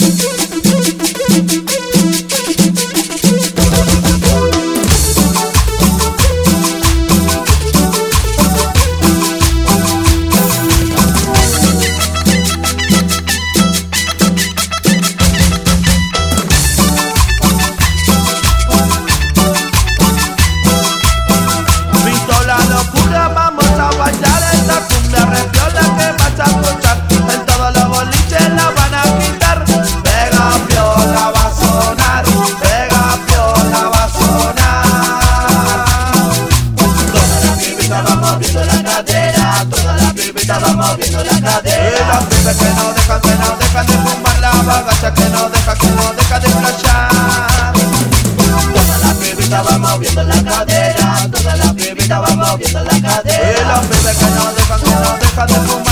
Vamos moviendo la cadera. Las pibes que no dejan de fumar la bagacha, que no deja de flashar. Todas las pibitas van moviendo la cadera, todas las pibitas van moviendo la cadera. Las pibes que no dejan de fumar